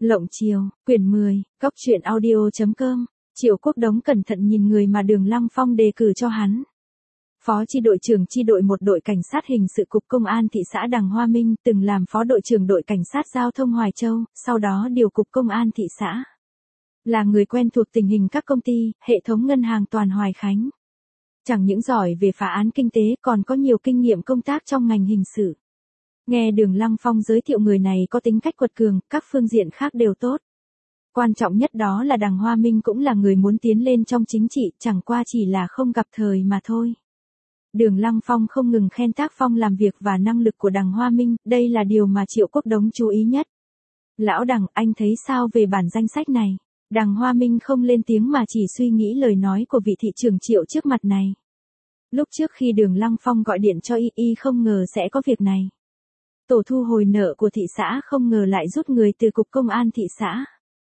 Lộng Chiều, quyển 10, Cóc truyện audio.com. Triệu Quốc Đống cẩn thận nhìn người mà Đường Lăng Phong đề cử cho hắn. Phó chi đội trưởng chi đội 1 đội cảnh sát hình sự cục công an thị xã Đằng Hoa Minh, từng làm phó đội trưởng đội cảnh sát giao thông Hoài Châu, sau đó điều cục công an thị xã. Là người quen thuộc tình hình các công ty, hệ thống ngân hàng toàn Hoài Khánh. Chẳng những giỏi về phá án kinh tế còn có nhiều kinh nghiệm công tác trong ngành hình sự. Nghe Đường Lăng Phong giới thiệu người này có tính cách quật cường, các phương diện khác đều tốt. Quan trọng nhất đó là Đằng Hoa Minh cũng là người muốn tiến lên trong chính trị, chẳng qua chỉ là không gặp thời mà thôi. Đường Lăng Phong không ngừng khen tác phong làm việc và năng lực của Đằng Hoa Minh, đây là điều mà Triệu Quốc Đống chú ý nhất. Lão Đằng, anh thấy sao về bản danh sách này? Đằng Hoa Minh không lên tiếng mà chỉ suy nghĩ lời nói của vị thị trưởng Triệu trước mặt này. Lúc trước khi Đường Lăng Phong gọi điện cho y không ngờ sẽ có việc này. Tổ thu hồi nợ của thị xã không ngờ lại rút người từ cục công an thị xã.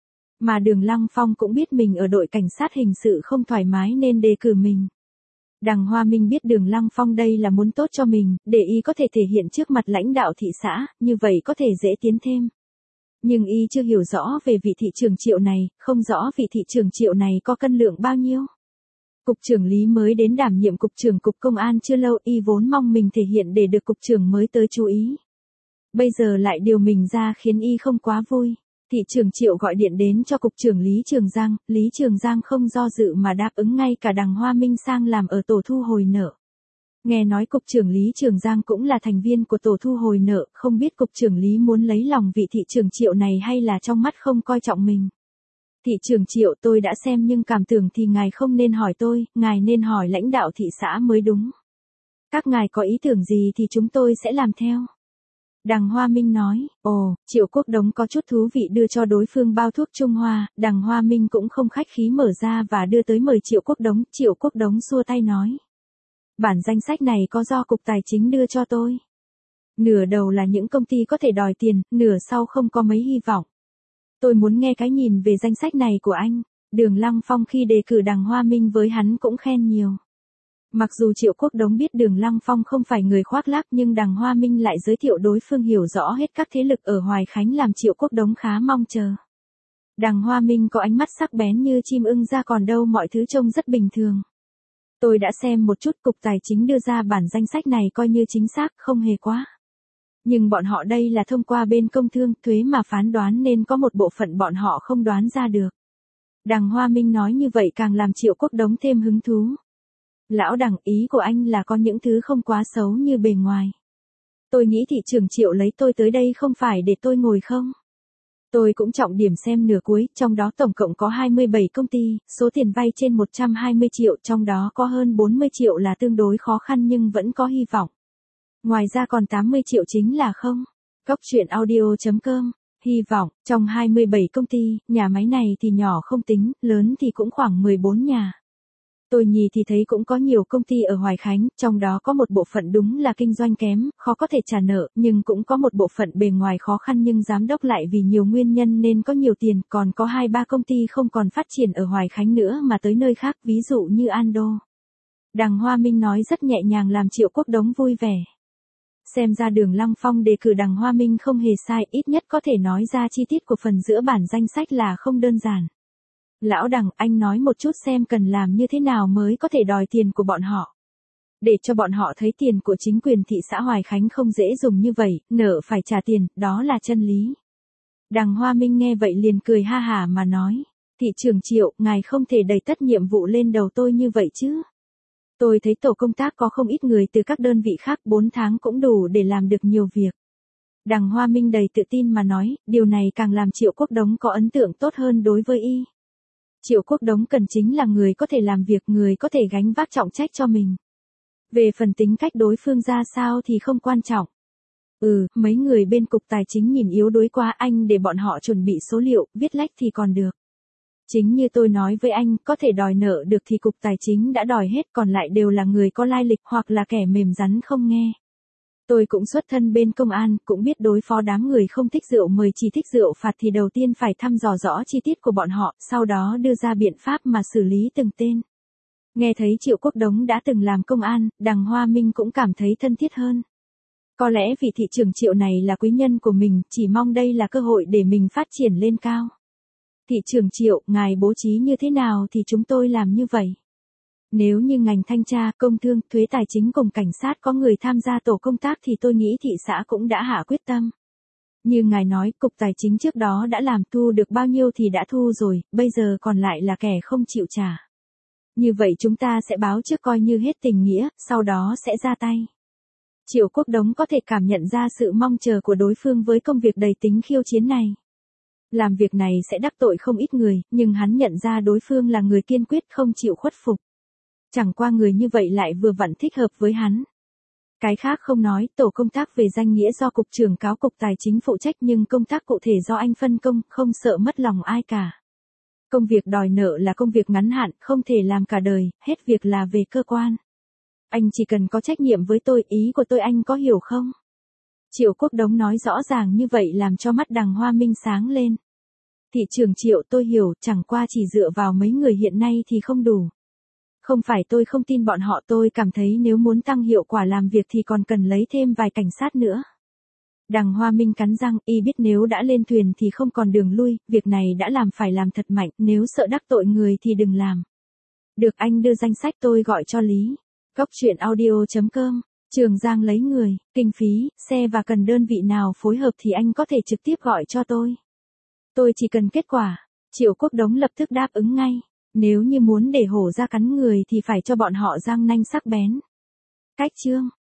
Mà Đường Lăng Phong cũng biết mình ở đội cảnh sát hình sự không thoải mái nên đề cử mình. Đằng Hoa Minh biết Đường Lăng Phong đây là muốn tốt cho mình, để y có thể thể hiện trước mặt lãnh đạo thị xã, như vậy có thể dễ tiến thêm. Nhưng y chưa hiểu rõ về vị thị trưởng Triệu này, không rõ vị thị trưởng Triệu này có cân lượng bao nhiêu. Cục trưởng Lý mới đến đảm nhiệm cục trưởng cục công an chưa lâu, y vốn mong mình thể hiện để được cục trưởng mới tới chú ý. Bây giờ lại điều mình ra khiến y không quá vui. Thị trưởng Triệu gọi điện đến cho cục trưởng Lý Trường Giang không do dự mà đáp ứng ngay cả Đằng Hoa Minh sang làm ở tổ thu hồi nợ. Nghe nói cục trưởng Lý Trường Giang cũng là thành viên của tổ thu hồi nợ, không biết cục trưởng Lý muốn lấy lòng vị thị trưởng Triệu này hay là trong mắt không coi trọng mình. Thị trưởng Triệu, tôi đã xem nhưng cảm tưởng thì ngài không nên hỏi tôi, ngài nên hỏi lãnh đạo thị xã mới đúng. Các ngài có ý tưởng gì thì chúng tôi sẽ làm theo. Đằng Hoa Minh nói, Triệu Quốc Đống có chút thú vị đưa cho đối phương bao thuốc Trung Hoa, Đằng Hoa Minh cũng không khách khí mở ra và đưa tới mời Triệu Quốc Đống xua tay nói. Bản danh sách này có do Cục Tài chính đưa cho tôi. Nửa đầu là những công ty có thể đòi tiền, nửa sau không có mấy hy vọng. Tôi muốn nghe cái nhìn về danh sách này của anh. Đường Lăng Phong khi đề cử Đằng Hoa Minh với hắn cũng khen nhiều. Mặc dù Triệu Quốc Đống biết Đường Lăng Phong không phải người khoác lác nhưng Đằng Hoa Minh lại giới thiệu đối phương hiểu rõ hết các thế lực ở Hoài Khánh làm Triệu Quốc Đống khá mong chờ. Đằng Hoa Minh có ánh mắt sắc bén như chim ưng ra còn đâu mọi thứ trông rất bình thường. Tôi đã xem một chút, Cục Tài chính đưa ra bản danh sách này coi như chính xác, không hề quá. Nhưng bọn họ đây là thông qua bên công thương, thuế mà phán đoán nên có một bộ phận bọn họ không đoán ra được. Đằng Hoa Minh nói như vậy càng làm Triệu Quốc Đống thêm hứng thú. Lão Đằng, ý của anh là có những thứ không quá xấu như bề ngoài. Tôi nghĩ thị trưởng Triệu lấy tôi tới đây không phải để tôi ngồi không. Tôi cũng trọng điểm xem nửa cuối, trong đó tổng cộng có 27 công ty, số tiền vay trên 120 triệu, trong đó có hơn 40 triệu là tương đối khó khăn nhưng vẫn có hy vọng. Ngoài ra còn 80 triệu chính là không. Cóc truyện audio.com. Hy vọng, trong 27 công ty, nhà máy này thì nhỏ không tính, lớn thì cũng khoảng 14 nhà. Tôi nhìn thì thấy cũng có nhiều công ty ở Hoài Khánh, trong đó có một bộ phận đúng là kinh doanh kém, khó có thể trả nợ, nhưng cũng có một bộ phận bề ngoài khó khăn nhưng giám đốc lại vì nhiều nguyên nhân nên có nhiều tiền, còn có 2-3 công ty không còn phát triển ở Hoài Khánh nữa mà tới nơi khác, ví dụ như Ando. Đằng Hoa Minh nói rất nhẹ nhàng làm Triệu Quốc Đống vui vẻ. Xem ra Đường Lăng Phong đề cử Đằng Hoa Minh không hề sai, ít nhất có thể nói ra chi tiết của phần giữa bản danh sách là không đơn giản. Lão Đằng, anh nói một chút xem cần làm như thế nào mới có thể đòi tiền của bọn họ. Để cho bọn họ thấy tiền của chính quyền thị xã Hoài Khánh không dễ dùng như vậy, nợ phải trả tiền, đó là chân lý. Đằng Hoa Minh nghe vậy liền cười ha hả mà nói. Thị trưởng Triệu, ngài không thể đẩy tất nhiệm vụ lên đầu tôi như vậy chứ. Tôi thấy tổ công tác có không ít người từ các đơn vị khác, 4 tháng cũng đủ để làm được nhiều việc. Đằng Hoa Minh đầy tự tin mà nói, điều này càng làm Triệu Quốc Đống có ấn tượng tốt hơn đối với y. Triệu Quốc Đống cần chính là người có thể làm việc, người có thể gánh vác trọng trách cho mình. Về phần tính cách đối phương ra sao thì không quan trọng. Mấy người bên Cục Tài chính nhìn yếu đuối quá, anh để bọn họ chuẩn bị số liệu, viết lách thì còn được. Chính như tôi nói với anh, có thể đòi nợ được thì Cục Tài chính đã đòi hết, còn lại đều là người có lai lịch hoặc là kẻ mềm rắn không nghe. Tôi cũng xuất thân bên công an, cũng biết đối phó đám người không thích rượu mời chỉ thích rượu phạt thì đầu tiên phải thăm dò rõ chi tiết của bọn họ, sau đó đưa ra biện pháp mà xử lý từng tên. Nghe thấy Triệu Quốc Đống đã từng làm công an, Đằng Hoa Minh cũng cảm thấy thân thiết hơn. Có lẽ vị thị trưởng Triệu này là quý nhân của mình, chỉ mong đây là cơ hội để mình phát triển lên cao. Thị trưởng Triệu, ngài bố trí như thế nào thì chúng tôi làm như vậy. Nếu như ngành thanh tra, công thương, thuế tài chính cùng cảnh sát có người tham gia tổ công tác thì tôi nghĩ thị xã cũng đã hạ quyết tâm. Như ngài nói, cục tài chính trước đó đã làm thu được bao nhiêu thì đã thu rồi, bây giờ còn lại là kẻ không chịu trả. Như vậy chúng ta sẽ báo trước coi như hết tình nghĩa, sau đó sẽ ra tay. Triệu Quốc Đống có thể cảm nhận ra sự mong chờ của đối phương với công việc đầy tính khiêu chiến này. Làm việc này sẽ đắc tội không ít người, nhưng hắn nhận ra đối phương là người kiên quyết không chịu khuất phục. Chẳng qua người như vậy lại vừa vặn thích hợp với hắn. Cái khác không nói, tổ công tác về danh nghĩa do cục trưởng cáo cục tài chính phụ trách nhưng công tác cụ thể do anh phân công, không sợ mất lòng ai cả. Công việc đòi nợ là công việc ngắn hạn, không thể làm cả đời, hết việc là về cơ quan. Anh chỉ cần có trách nhiệm với tôi, ý của tôi anh có hiểu không? Triệu Quốc Đống nói rõ ràng như vậy làm cho mắt Đằng Hoa Minh sáng lên. Thị trưởng Triệu, tôi hiểu, chẳng qua chỉ dựa vào mấy người hiện nay thì không đủ. Không phải tôi không tin bọn họ, tôi cảm thấy nếu muốn tăng hiệu quả làm việc thì còn cần lấy thêm vài cảnh sát nữa. Đằng Hoa Minh cắn răng, y biết nếu đã lên thuyền thì không còn đường lui, việc này đã làm phải làm thật mạnh, nếu sợ đắc tội người thì đừng làm. Được, anh đưa danh sách tôi gọi cho Lý. Góc truyện audio.com, Trường Giang lấy người, kinh phí, xe và cần đơn vị nào phối hợp thì anh có thể trực tiếp gọi cho tôi. Tôi chỉ cần kết quả. Triệu Quốc Đống lập tức đáp ứng ngay. Nếu như muốn để hổ ra cắn người thì phải cho bọn họ răng nanh sắc bén. Cách chương